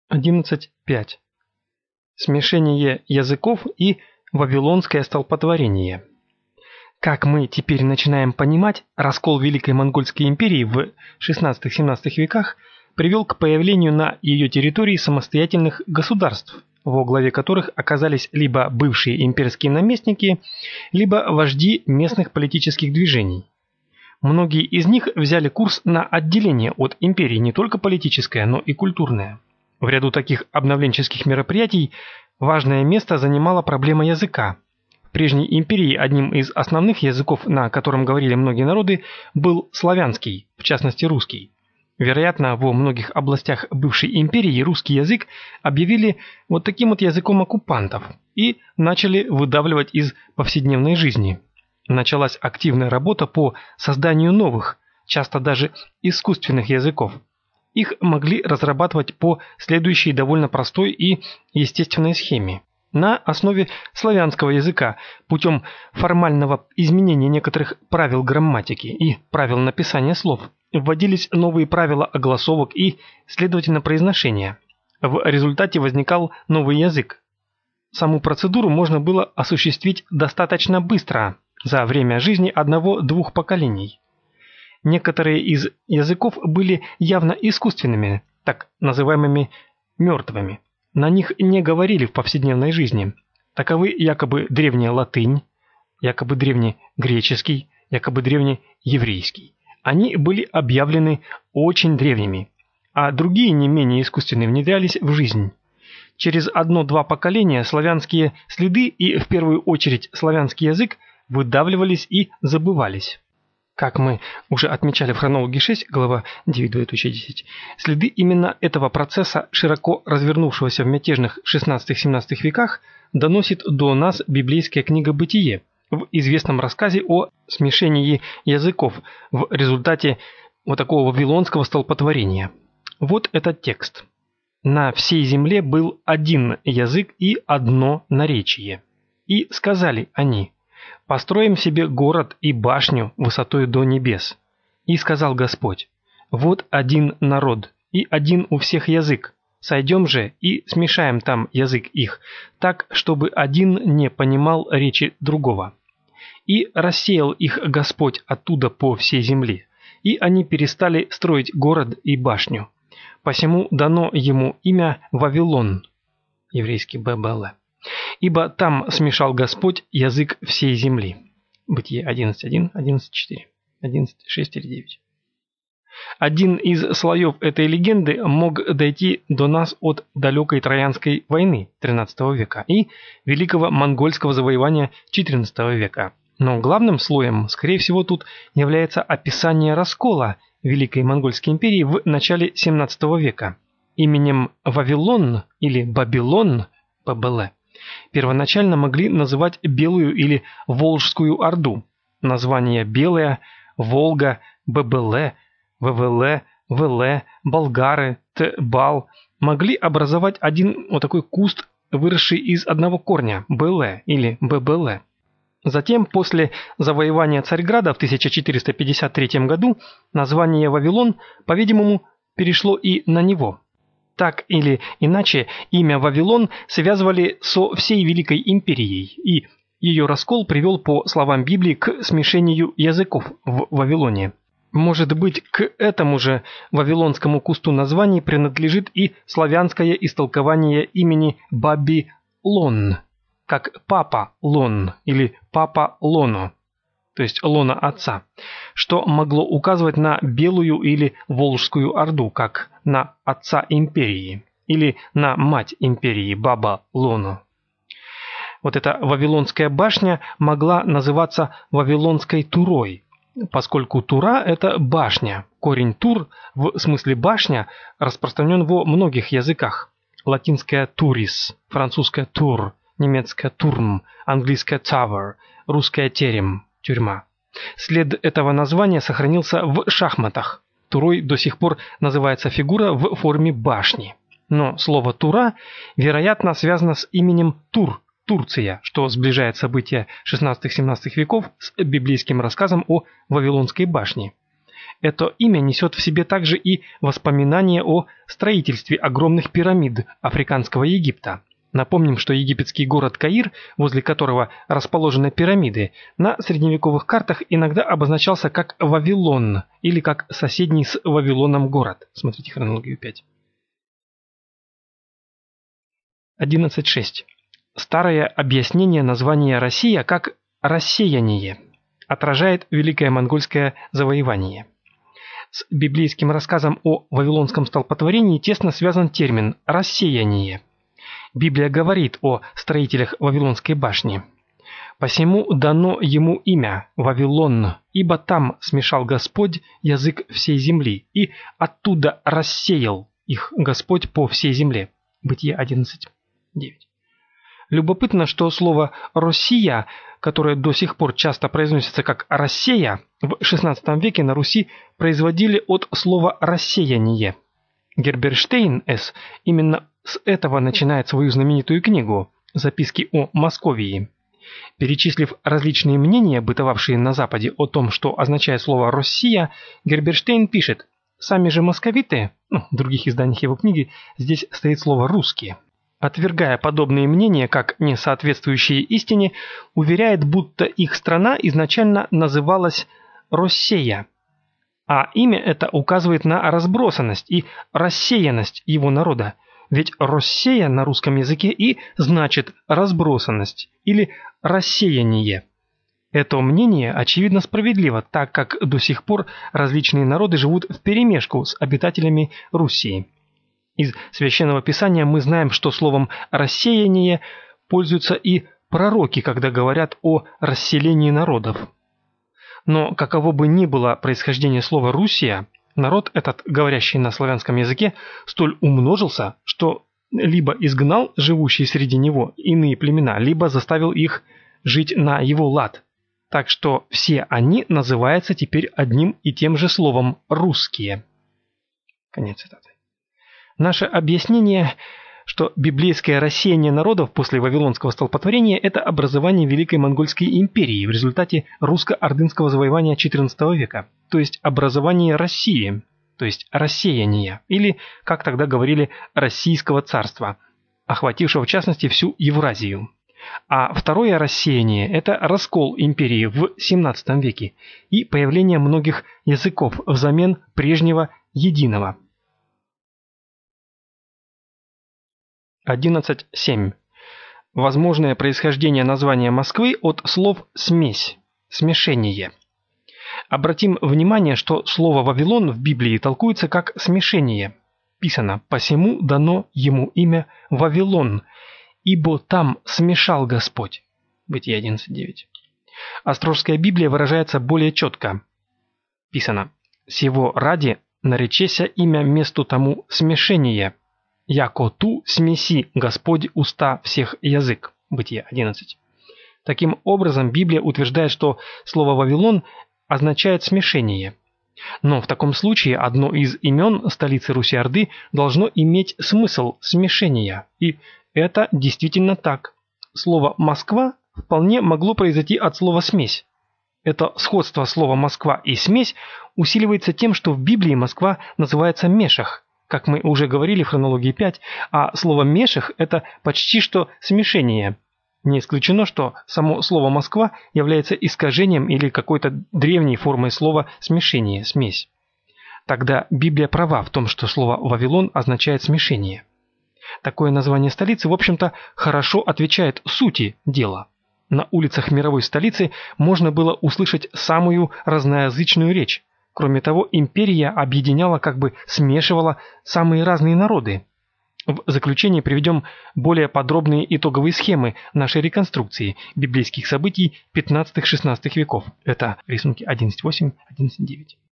11.5. Смешение языков и вавилонское столпотворение. Как мы теперь начинаем понимать, раскол Великой Монгольской империи в XVI-XVII веках привел к появлению на ее территории самостоятельных государств, во главе которых оказались либо бывшие имперские наместники, либо вожди местных политических движений. Многие из них взяли курс на отделение от империи не только политическое, но и культурное. В ряду таких обновленческих мероприятий важное место занимала проблема языка. В прежней империи одним из основных языков, на котором говорили многие народы, был славянский, в частности русский. Вероятно, во многих областях бывшей империи русский язык объявили вот таким вот языком оккупантов и начали выдавливать из повседневной жизни. Началась активная работа по созданию новых, часто даже искусственных языков. Их могли разрабатывать по следующей довольно простой и естественной схеме. На основе славянского языка путем формального изменения некоторых правил грамматики и правил написания слов вводились новые правила огласовок и, следовательно, произношения. В результате возникал новый язык. Саму процедуру можно было осуществить достаточно быстро, за время жизни одного-двух поколений. Некоторые из языков были явно искусственными, так называемыми мертвыми. На них не говорили в повседневной жизни. Таковы якобы древняя латынь, якобы древнегреческий, якобы древнееврейский. Они были объявлены очень древними, а другие не менее искусственные внедрялись в жизнь. Через одно-два поколения славянские следы и, в первую очередь, славянский язык выдавливались и забывались. Как мы уже отмечали в хронологии 6, глава 9.10, следы именно этого процесса, широко развернувшегося в мятежных XVI-XVII веках, доносит до нас библейская книга «Бытие» в известном рассказе о смешении языков в результате вот такого вавилонского столпотворения. Вот этот текст. «На всей земле был один язык и одно наречие. И сказали они: построим себе город и башню высотой до небес. И сказал Господь: вот один народ, и один у всех язык. Сойдем же и смешаем там язык их, так, чтобы один не понимал речи другого. И рассеял их Господь оттуда по всей земле, и они перестали строить город и башню. Посему дано ему имя Вавилон, еврейский ББЛ. Ибо там смешал Господь язык всей земли». Бытие 11.1, 11.4, 11.6 или 9. Один из слоев этой легенды мог дойти до нас от далекой Троянской войны XIII века и Великого монгольского завоевания XIV века. Но главным слоем, скорее всего, тут является описание раскола Великой Монгольской империи в начале XVII века. Именем Вавилон или Бабилон, ББЛ, первоначально могли называть Белую или Волжскую Орду. Названия Белая, Волга, ББЛ, ВВЛ, ВЛ, болгары, Бал могли образовать один вот такой куст, выросший из одного корня – БЛ или ББЛ. Затем, после завоевания Царьграда в 1453 году, название Вавилон, по-видимому, перешло и на него. Так или иначе, имя Вавилон связывали со всей Великой империей, и ее раскол привел, по словам Библии, к смешению языков в Вавилоне. Может быть, к этому же вавилонскому кусту названий принадлежит и славянское истолкование имени Бабилон, как Папа Лон или Папа Лоно, то есть лона отца, что могло указывать на Белую или Волжскую Орду, как на отца империи, или на мать империи Баба Лоно. Вот эта Вавилонская башня могла называться Вавилонской Турой, поскольку Тура – это башня. Корень Тур в смысле башня распространен во многих языках. Латинское «турис», французское «тур», немецкое «турм», английское «tower», русское «терем», тюрьма. След этого названия сохранился в шахматах. Турой до сих пор называется фигура в форме башни. Но слово «тура», вероятно, связано с именем Тур, Турция, что сближает события XVI-XVII веков с библейским рассказом о Вавилонской башне. Это имя несет в себе также и воспоминание о строительстве огромных пирамид африканского Египта. Напомним, что египетский город Каир, возле которого расположены пирамиды, на средневековых картах иногда обозначался как Вавилон или как соседний с Вавилоном город. Смотрите хронологию 5. 11.6. Старое объяснение названия Россия как «рассеяние» отражает великое монгольское завоевание. С библейским рассказом о вавилонском столпотворении тесно связан термин «рассеяние». Библия говорит о строителях Вавилонской башни. «Посему дано ему имя Вавилон, ибо там смешал Господь язык всей земли, и оттуда рассеял их Господь по всей земле». Бытие 11.9. Любопытно, что слово «Россия», которое до сих пор часто произносится как «Россия», в XVI веке на Руси производили от слова «рассеяние». Герберштейн С. именно с этого начинает свою знаменитую книгу «Записки о Московии». Перечислив различные мнения, бытовавшие на Западе о том, что означает слово «Россия», Герберштейн пишет: «Сами же московиты», в других изданиях его книги здесь стоит слово «русские», отвергая подобные мнения как не соответствующие истине, уверяет, будто их страна изначально называлась Россия, а имя это указывает на разбросанность и рассеянность его народа. Ведь «Россия» на русском языке и значит «разбросанность» или «рассеяние». Это мнение, очевидно, справедливо, так как до сих пор различные народы живут вперемешку с обитателями Руси. Из Священного Писания мы знаем, что словом «рассеяние» пользуются и пророки, когда говорят о расселении народов. Но каково бы ни было происхождение слова «Руссия», народ этот, говорящий на славянском языке, столь умножился, что либо изгнал живущие среди него иные племена, либо заставил их жить на его лад. Так что все они называются теперь одним и тем же словом «русские». Конец цитаты. Наше объяснение, что библейское рассеяние народов после Вавилонского столпотворения – это образование Великой Монгольской империи в результате русско-ордынского завоевания XIV века, то есть образование России, то есть рассеяние, или, как тогда говорили, Российского царства, охватившего в частности всю Евразию. А второе рассеяние – это раскол империи в XVII веке и появление многих языков взамен прежнего единого. 11.7. Возможное происхождение названия Москвы от слов «смесь», «смешение». Обратим внимание, что слово «Вавилон» в Библии толкуется как «смешение». Писано: «Посему дано ему имя Вавилон, ибо там смешал Господь». Бытие 11.9. Острожская Библия выражается более четко. Писано: «Сего ради наречеся имя месту тому смешение, яко ту смеси Господь уста всех язык». Бытие 11. Таким образом, Библия утверждает, что слово «Вавилон» означает смешение. Но в таком случае одно из имен столицы Руси-Орды должно иметь смысл смешения. И это действительно так. Слово «Москва» вполне могло произойти от слова «смесь». Это сходство слова «Москва» и «смесь» усиливается тем, что в Библии Москва называется Мешах, как мы уже говорили в хронологии 5, а слово «Мешах» – это почти что смешение. Не исключено, что само слово «Москва» является искажением или какой-то древней формой слова «смешение», «смесь». Тогда Библия права в том, что слово «Вавилон» означает «смешение». Такое название столицы, в общем-то, хорошо отвечает сути дела. На улицах мировой столицы можно было услышать самую разноязычную речь. Кроме того, империя объединяла, как бы смешивала самые разные народы. В заключение приведем более подробные итоговые схемы нашей реконструкции библейских событий XV-XVI веков. Это рисунки 11.8, 11.9.